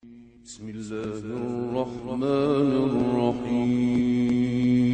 بسم الله الرحمن الرحيم.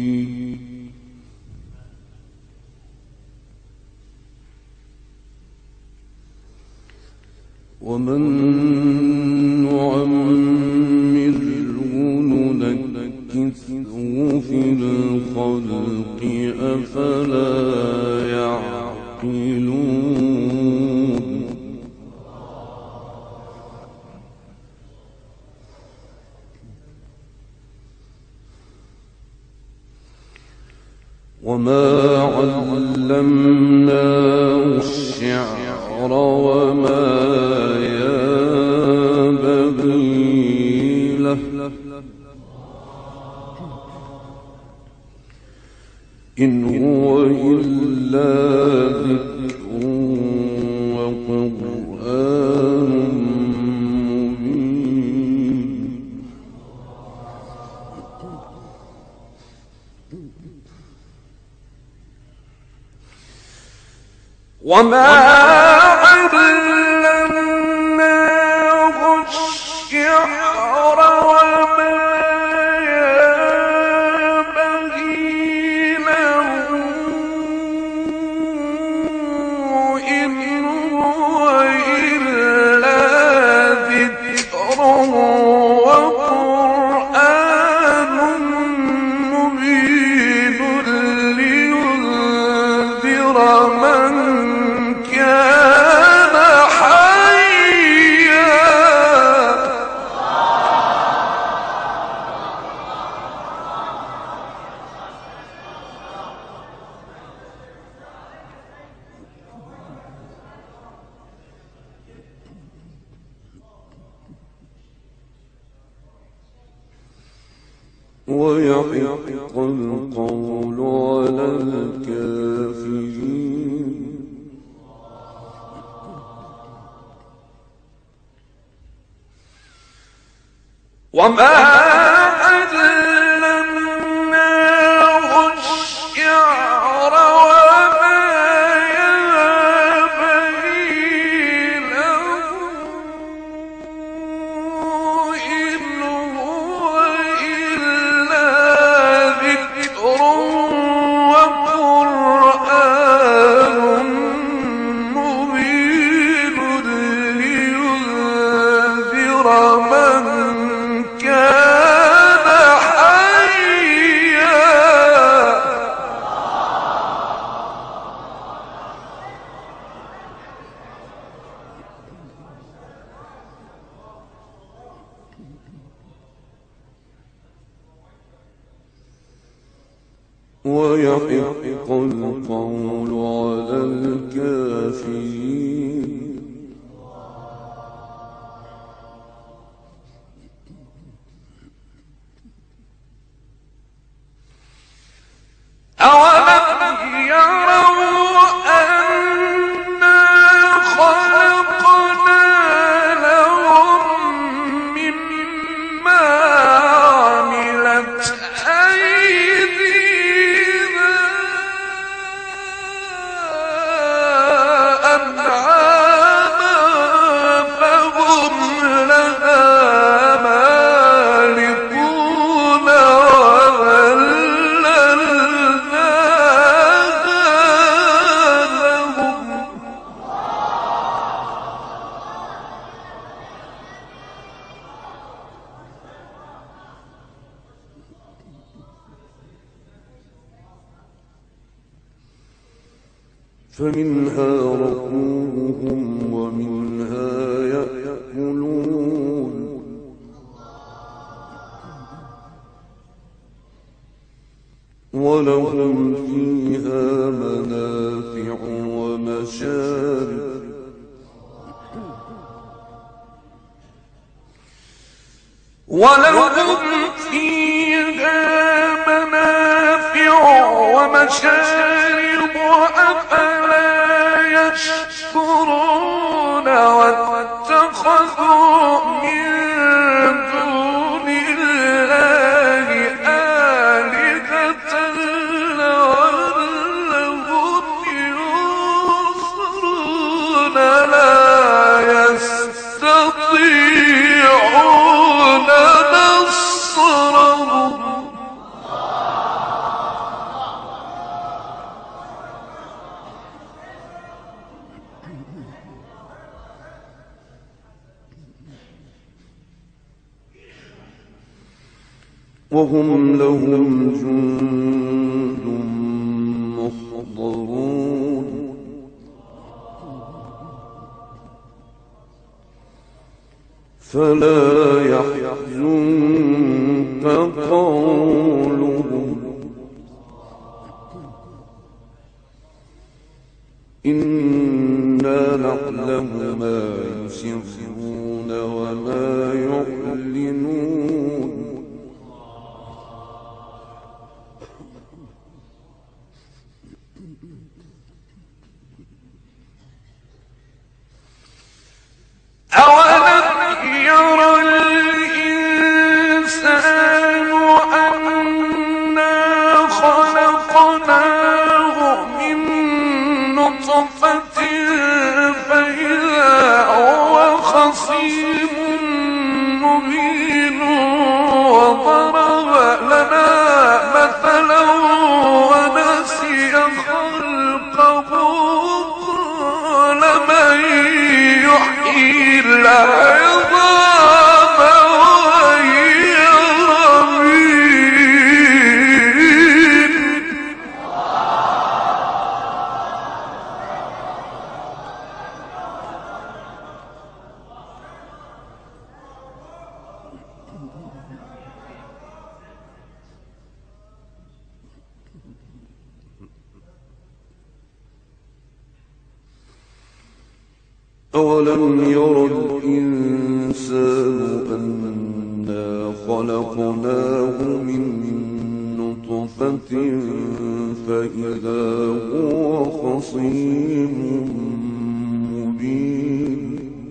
ومن نعمره ننكثه في الخلق أفلا يعقلون. وما علمناه الشعر وما ينبغي له إن هو إلا ذكر وقرآن مبين. وما علمناه الشعر وما ينبغي له إن هو إلا ذكر وقرآن مبين لينذر من كان حيا. ويحق القول على الكافرين. وما علمناه الشعر وما ينبغي له إن هو إلا ذكر وقرآن مبين لينذر من كان حيا. ويحق القول على الكافرين. أولم يروا أنا خلقنا لهم مما عملت أيدينا أنعاما فهم لها مالكون فمنها ركوبهم ومنها يأكلون. ولهم فيها منافع ومشارب أفلا يشكرون. واتخذوا من دون الله آلهة لعلهم ينصرون لا يستطيعون. وهم لهم جند محضرون فلا يحزنك قولهم إنا نعلم ما يسرون وما يعلنون أولم ير الإنسان أنا خلقناه من نطفة فإذا هو خصيم مبين وضرب لنا مثلا ونسي خلقه قال من يحيي العظام وهي رميم أولم ير الإنسان أنا خلقناه من نطفة فإذا هو خصيم مبين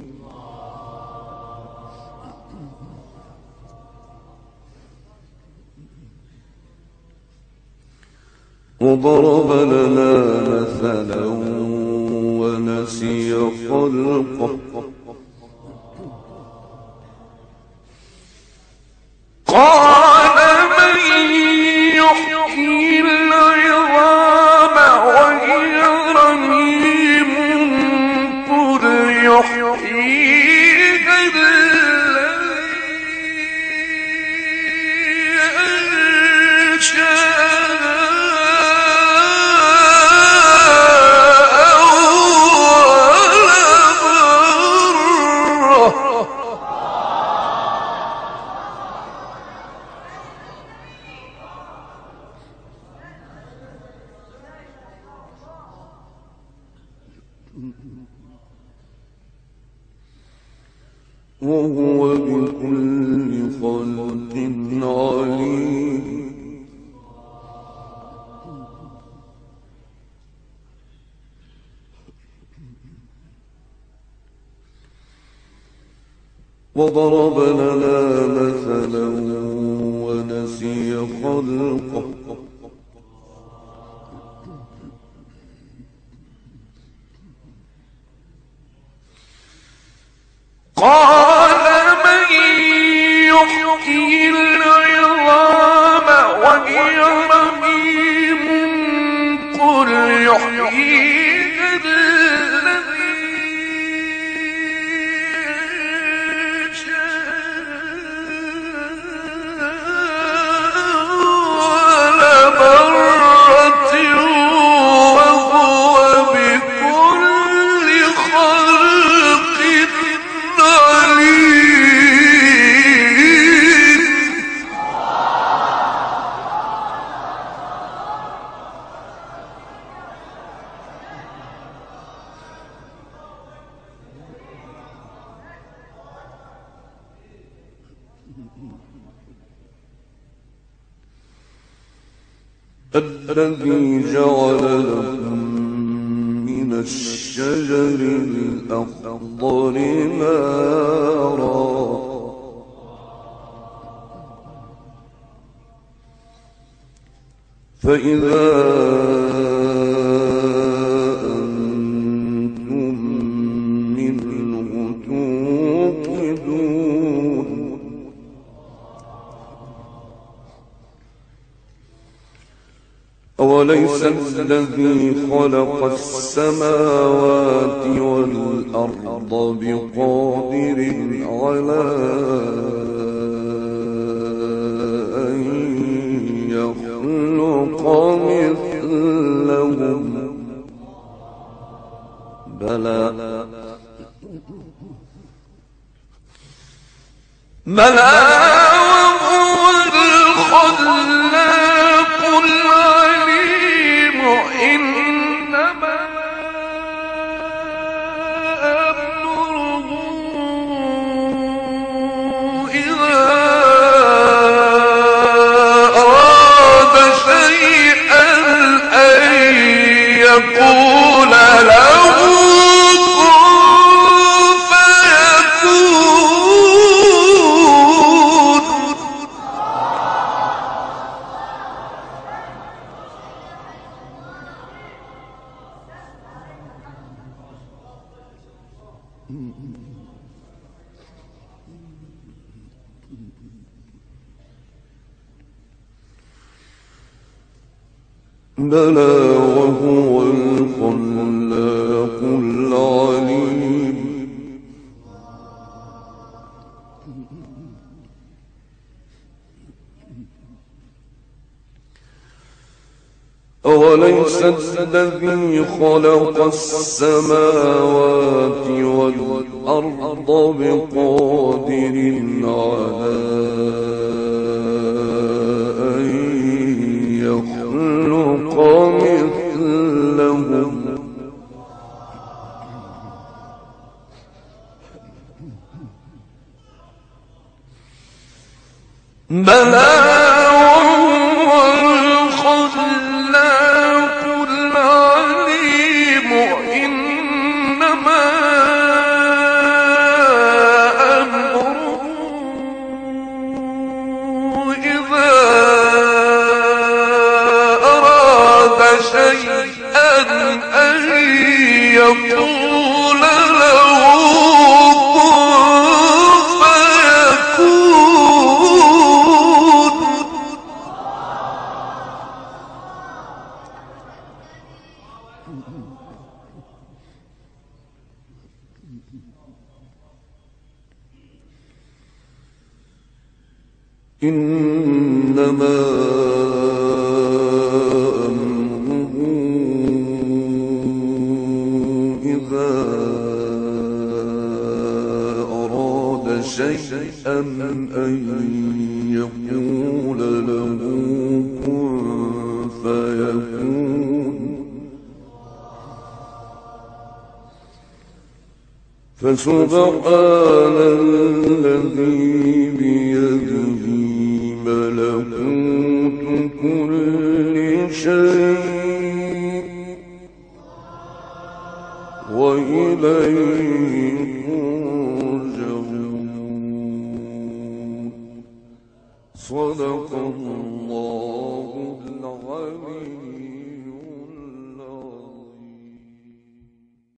وضرب لنا مثلا ونسي خلقه قال من يحيي العظام وهي رميم قل يحييها الذي وهو بكل خلق عليم وضرب لنا مثلا ونسي خلقه قال من يحيي العظام وهي رميم قل يحييها الذي أول مرة وهو بكل خلق عليم الذي جعل لكم من الشجر الأخضر نارا فإذا أنتم منه توقدون أوليس الذي خلق السماوات والأرض بقادر على أن بلى وهو الخلاق العليم إنما أمره إذا أراد شيئا أن يقول له بلى وهو الخلاق العليم أوليس الذي خلق السماوات والأرض بقادر على أن يخلق مثلهم بلى وهو الخلاق العليم إنما أمره إذا أراد شيئا أن يقول له إنما أمره إذا أراد شيئا أن يقول له كن فيكون فسبحان الذي بيده ملكوت كل شيء وإليه ترجعون صدق الله العظيم.